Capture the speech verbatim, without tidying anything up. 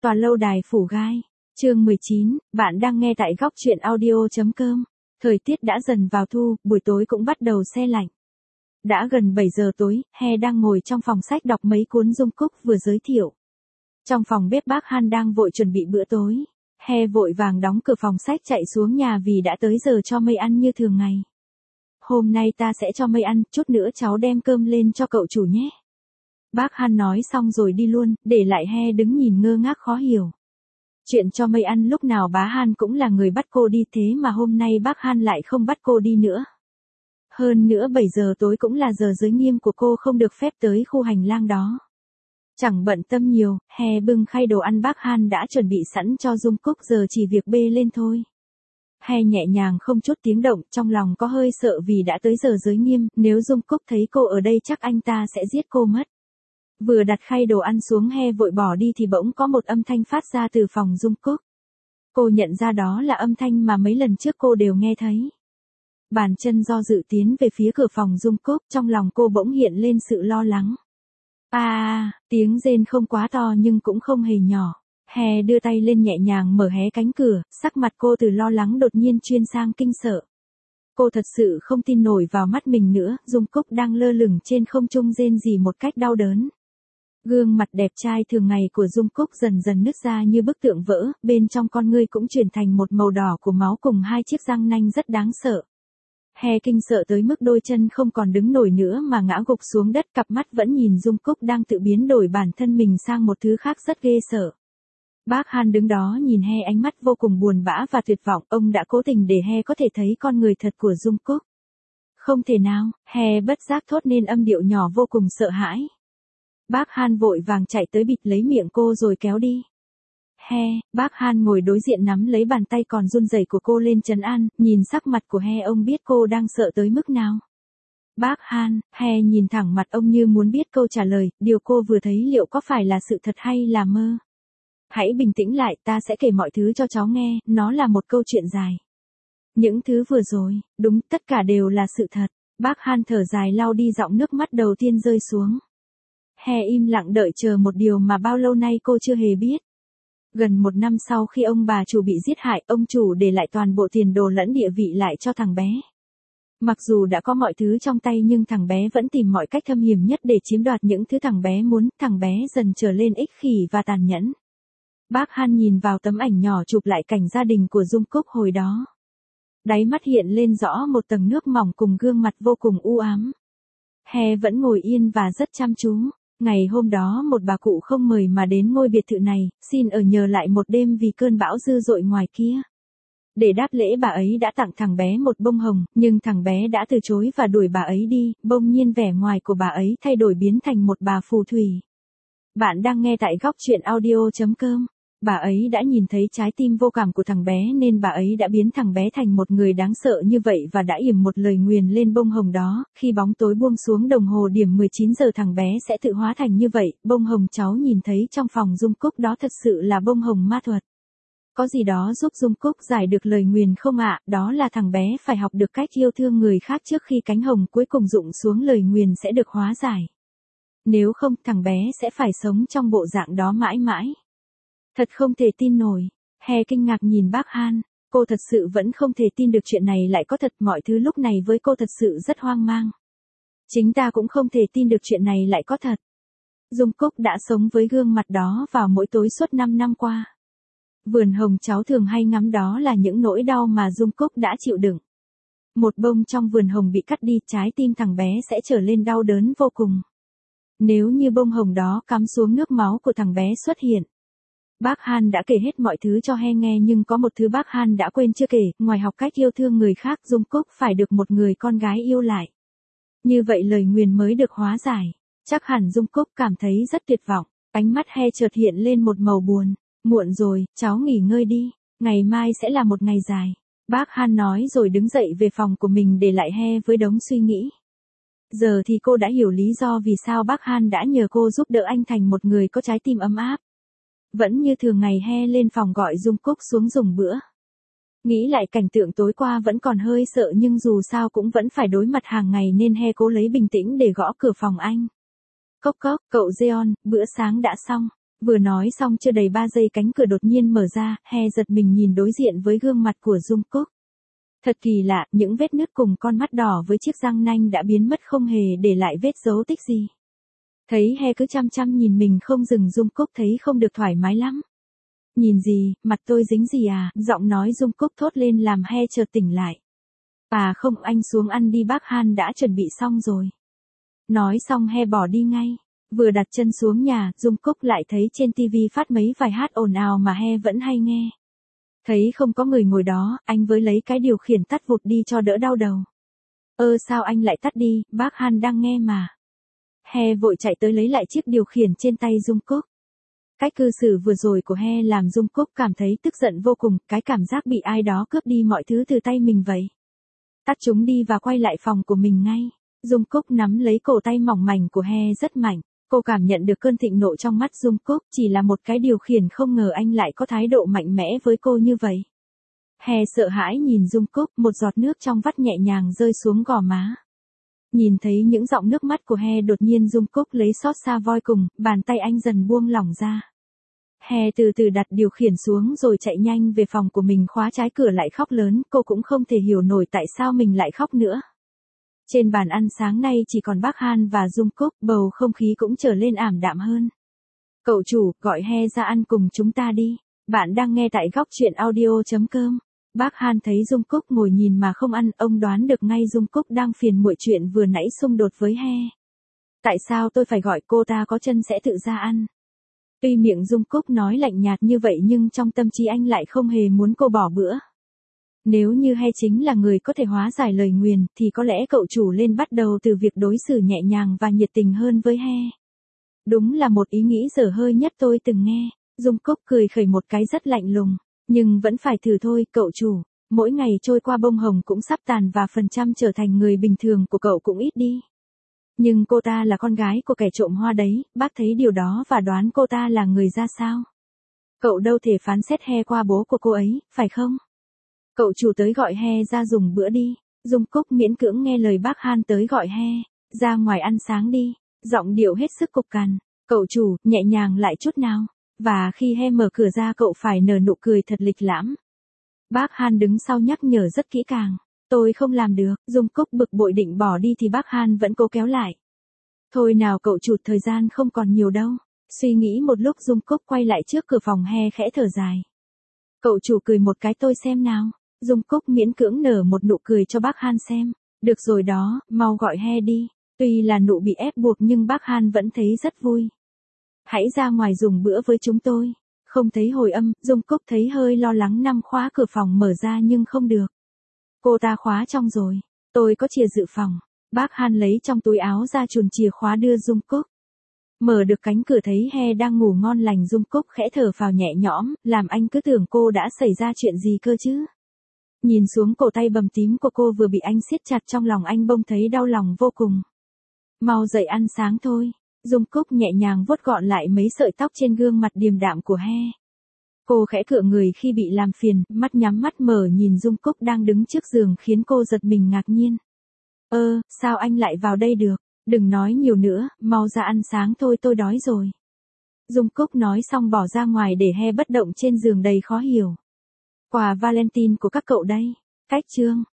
Tòa lâu đài phủ gai. Chương mười chín, bạn đang nghe tại góc truyện audio.com. Thời tiết đã dần vào thu, buổi tối cũng bắt đầu se lạnh. Đã gần bảy giờ tối, He đang ngồi trong phòng sách đọc mấy cuốn Dung Cúc vừa giới thiệu. Trong phòng bếp bác Han đang vội chuẩn bị bữa tối. He vội vàng đóng cửa phòng sách chạy xuống nhà vì đã tới giờ cho Mây ăn như thường ngày. Hôm nay ta sẽ cho Mây ăn, chút nữa cháu đem cơm lên cho cậu chủ nhé. Bác Han nói xong rồi đi luôn, để lại He đứng nhìn ngơ ngác khó hiểu. Chuyện cho Mây ăn lúc nào bá Han cũng là người bắt cô đi, thế mà hôm nay bác Han lại không bắt cô đi nữa. Hơn nữa bảy giờ tối cũng là giờ giới nghiêm của cô, không được phép tới khu hành lang đó. Chẳng bận tâm nhiều, He bưng khay đồ ăn bác Han đã chuẩn bị sẵn cho Dung Cúc, giờ chỉ việc bê lên thôi. He nhẹ nhàng không chút tiếng động, trong lòng có hơi sợ vì đã tới giờ giới nghiêm, nếu Dung Cúc thấy cô ở đây chắc anh ta sẽ giết cô mất. Vừa đặt khay đồ ăn xuống, He vội bỏ đi thì bỗng có một âm thanh phát ra từ phòng Dung Cúc. Cô nhận ra đó là âm thanh mà mấy lần trước cô đều nghe thấy. Bàn chân do dự tiến về phía cửa phòng Dung Cúc, trong lòng cô bỗng hiện lên sự lo lắng. À, tiếng rên không quá to nhưng cũng không hề nhỏ. He đưa tay lên nhẹ nhàng mở hé cánh cửa, sắc mặt cô từ lo lắng đột nhiên chuyên sang kinh sợ. Cô thật sự không tin nổi vào mắt mình nữa, Dung Cúc đang lơ lửng trên không trung rên rỉ một cách đau đớn. Gương mặt đẹp trai thường ngày của Dung Cúc dần dần nứt ra như bức tượng vỡ, bên trong con ngươi cũng chuyển thành một màu đỏ của máu cùng hai chiếc răng nanh rất đáng sợ. He kinh sợ tới mức đôi chân không còn đứng nổi nữa mà ngã gục xuống đất, cặp mắt vẫn nhìn Dung Cúc đang tự biến đổi bản thân mình sang một thứ khác rất ghê sợ. Bác Han đứng đó nhìn He, ánh mắt vô cùng buồn bã và tuyệt vọng, ông đã cố tình để He có thể thấy con người thật của Dung Cúc. Không thể nào, He bất giác thốt nên âm điệu nhỏ vô cùng sợ hãi. Bác Han vội vàng chạy tới bịt lấy miệng cô rồi kéo đi. He, bác Han ngồi đối diện nắm lấy bàn tay còn run rẩy của cô lên trấn an, nhìn sắc mặt của He ông biết cô đang sợ tới mức nào. Bác Han, He nhìn thẳng mặt ông như muốn biết câu trả lời, điều cô vừa thấy liệu có phải là sự thật hay là mơ. Hãy bình tĩnh lại, ta sẽ kể mọi thứ cho cháu nghe, nó là một câu chuyện dài. Những thứ vừa rồi, đúng, tất cả đều là sự thật. Bác Han thở dài lau đi giọt nước mắt đầu tiên rơi xuống. He im lặng đợi chờ một điều mà bao lâu nay cô chưa hề biết. Gần một năm sau khi ông bà chủ bị giết hại, ông chủ để lại toàn bộ tiền đồ lẫn địa vị lại cho thằng bé. Mặc dù đã có mọi thứ trong tay nhưng thằng bé vẫn tìm mọi cách thâm hiểm nhất để chiếm đoạt những thứ thằng bé muốn, thằng bé dần trở lên ích kỷ và tàn nhẫn. Bác Han nhìn vào tấm ảnh nhỏ chụp lại cảnh gia đình của Dung Cúc hồi đó. Đáy mắt hiện lên rõ một tầng nước mỏng cùng gương mặt vô cùng u ám. He vẫn ngồi yên và rất chăm chú. Ngày hôm đó một bà cụ không mời mà đến ngôi biệt thự này, xin ở nhờ lại một đêm vì cơn bão dữ dội ngoài kia. Để đáp lễ bà ấy đã tặng thằng bé một bông hồng, nhưng thằng bé đã từ chối và đuổi bà ấy đi, bỗng nhiên vẻ ngoài của bà ấy thay đổi biến thành một bà phù thủy. Bạn đang nghe tại góc truyện audio.com. Bà ấy đã nhìn thấy trái tim vô cảm của thằng bé nên bà ấy đã biến thằng bé thành một người đáng sợ như vậy và đã yểm một lời nguyền lên bông hồng đó. Khi bóng tối buông xuống đồng hồ điểm mười chín giờ thằng bé sẽ tự hóa thành như vậy. Bông hồng cháu nhìn thấy trong phòng Dung Cúc đó thật sự là bông hồng ma thuật. Có gì đó giúp Dung Cúc giải được lời nguyền không ạ? Đó là thằng bé phải học được cách yêu thương người khác trước khi cánh hồng cuối cùng rụng xuống lời nguyền sẽ được hóa giải. Nếu không, thằng bé sẽ phải sống trong bộ dạng đó mãi mãi. Thật không thể tin nổi. He kinh ngạc nhìn bác Han, cô thật sự vẫn không thể tin được chuyện này lại có thật, mọi thứ lúc này với cô thật sự rất hoang mang. Chính ta cũng không thể tin được chuyện này lại có thật. Dung Cúc đã sống với gương mặt đó vào mỗi tối suốt năm năm qua. Vườn hồng cháu thường hay ngắm đó là những nỗi đau mà Dung Cúc đã chịu đựng. Một bông trong vườn hồng bị cắt đi, trái tim thằng bé sẽ trở lên đau đớn vô cùng. Nếu như bông hồng đó cắm xuống, nước máu của thằng bé xuất hiện. Bác Han đã kể hết mọi thứ cho He nghe nhưng có một thứ bác Han đã quên chưa kể, ngoài học cách yêu thương người khác, Dung Cúc phải được một người con gái yêu lại. Như vậy lời nguyền mới được hóa giải. Chắc hẳn Dung Cúc cảm thấy rất tuyệt vọng, ánh mắt He chợt hiện lên một màu buồn. Muộn rồi, cháu nghỉ ngơi đi, ngày mai sẽ là một ngày dài. Bác Han nói rồi đứng dậy về phòng của mình để lại He với đống suy nghĩ. Giờ thì cô đã hiểu lý do vì sao bác Han đã nhờ cô giúp đỡ anh thành một người có trái tim ấm áp. Vẫn như thường ngày He lên phòng gọi Dung Cúc xuống dùng bữa. Nghĩ lại cảnh tượng tối qua vẫn còn hơi sợ nhưng dù sao cũng vẫn phải đối mặt hàng ngày nên He cố lấy bình tĩnh để gõ cửa phòng anh. Cốc cốc, cậu Jeon, bữa sáng đã xong. Vừa nói xong chưa đầy ba giây cánh cửa đột nhiên mở ra, He giật mình nhìn đối diện với gương mặt của Dung Cúc. Thật kỳ lạ, những vết nứt cùng con mắt đỏ với chiếc răng nanh đã biến mất không hề để lại vết dấu tích gì. Thấy He cứ chăm chăm nhìn mình không dừng, Dung Cúc thấy không được thoải mái lắm. Nhìn gì, mặt tôi dính gì à, giọng nói Dung Cúc thốt lên làm He chợt tỉnh lại. À không, anh xuống ăn đi, bác Han đã chuẩn bị xong rồi. Nói xong He bỏ đi ngay. Vừa đặt chân xuống nhà, Dung Cúc lại thấy trên tivi phát mấy bài hát ồn ào mà He vẫn hay nghe. Thấy không có người ngồi đó, anh với lấy cái điều khiển tắt vụt đi cho đỡ đau đầu. Ơ sao anh lại tắt đi, bác Han đang nghe mà. He vội chạy tới lấy lại chiếc điều khiển trên tay Dung Cúc. Cách cư xử vừa rồi của He làm Dung Cúc cảm thấy tức giận vô cùng, cái cảm giác bị ai đó cướp đi mọi thứ từ tay mình vậy. Tắt chúng đi và quay lại phòng của mình ngay. Dung Cúc nắm lấy cổ tay mỏng mảnh của He rất mạnh. Cô cảm nhận được cơn thịnh nộ trong mắt Dung Cúc, chỉ là một cái điều khiển không ngờ anh lại có thái độ mạnh mẽ với cô như vậy. He sợ hãi nhìn Dung Cúc, một giọt nước trong vắt nhẹ nhàng rơi xuống gò má. Nhìn thấy những giọt nước mắt của He, đột nhiên Dung Cúc lấy xót xa voi cùng, bàn tay anh dần buông lỏng ra. He từ từ đặt điều khiển xuống rồi chạy nhanh về phòng của mình, khóa trái cửa lại khóc lớn, cô cũng không thể hiểu nổi tại sao mình lại khóc nữa. Trên bàn ăn sáng nay chỉ còn bác Han và Dung Cúc, bầu không khí cũng trở lên ảm đạm hơn. Cậu chủ, gọi He ra ăn cùng chúng ta đi. Bạn đang nghe tại góc truyện audio chấm com. Bác Han thấy Dung Cúc ngồi nhìn mà không ăn, ông đoán được ngay Dung Cúc đang phiền muội chuyện vừa nãy xung đột với He. Tại sao tôi phải gọi cô ta có chân sẽ tự ra ăn? Tuy miệng Dung Cúc nói lạnh nhạt như vậy nhưng trong tâm trí anh lại không hề muốn cô bỏ bữa. Nếu như He chính là người có thể hóa giải lời nguyền, thì có lẽ cậu chủ lên bắt đầu từ việc đối xử nhẹ nhàng và nhiệt tình hơn với He. Đúng là một ý nghĩ dở hơi nhất tôi từng nghe. Dung Cúc cười khẩy một cái rất lạnh lùng. Nhưng vẫn phải thử thôi, cậu chủ. Mỗi ngày trôi qua bông hồng cũng sắp tàn và phần trăm trở thành người bình thường của cậu cũng ít đi. Nhưng cô ta là con gái của kẻ trộm hoa đấy, bác thấy điều đó và đoán cô ta là người ra sao. Cậu đâu thể phán xét He qua bố của cô ấy, phải không? Cậu chủ tới gọi He ra dùng bữa đi. Dung Cúc miễn cưỡng nghe lời bác Han tới gọi He. Ra ngoài ăn sáng đi. Giọng điệu hết sức cục cằn. Cậu chủ, nhẹ nhàng lại chút nào. Và khi He mở cửa ra cậu phải nở nụ cười thật lịch lãm. Bác Han đứng sau nhắc nhở rất kỹ càng. Tôi không làm được. Dung Cúc bực bội định bỏ đi thì bác Han vẫn cố kéo lại. Thôi nào cậu chủ, thời gian không còn nhiều đâu. Suy nghĩ một lúc Dung Cúc quay lại trước cửa phòng He khẽ thở dài. Cậu chủ cười một cái tôi xem nào. Dung Cúc miễn cưỡng nở một nụ cười cho bác Han xem. Được rồi đó, mau gọi He đi. Tuy là nụ bị ép buộc nhưng bác Han vẫn thấy rất vui. Hãy ra ngoài dùng bữa với chúng tôi. Không thấy hồi âm, Dung Cúc thấy hơi lo lắng nằm khóa cửa phòng mở ra nhưng không được. Cô ta khóa trong rồi. Tôi có chìa dự phòng. Bác Han lấy trong túi áo ra chùn chìa khóa đưa Dung Cúc. Mở được cánh cửa thấy He đang ngủ ngon lành, Dung Cúc khẽ thở phào nhẹ nhõm, làm anh cứ tưởng cô đã xảy ra chuyện gì cơ chứ. Nhìn xuống cổ tay bầm tím của cô vừa bị anh siết chặt, trong lòng anh bỗng thấy đau lòng vô cùng. Mau dậy ăn sáng thôi. Dung Cúc nhẹ nhàng vuốt gọn lại mấy sợi tóc trên gương mặt điềm đạm của He. Cô khẽ cựa người khi bị làm phiền, mắt nhắm mắt mở nhìn Dung Cúc đang đứng trước giường khiến cô giật mình ngạc nhiên. Ơ, sao anh lại vào đây được? Đừng nói nhiều nữa, mau ra ăn sáng thôi, tôi đói rồi. Dung Cúc nói xong bỏ ra ngoài để He bất động trên giường đầy khó hiểu. Quà Valentine của các cậu đây. Cách chương.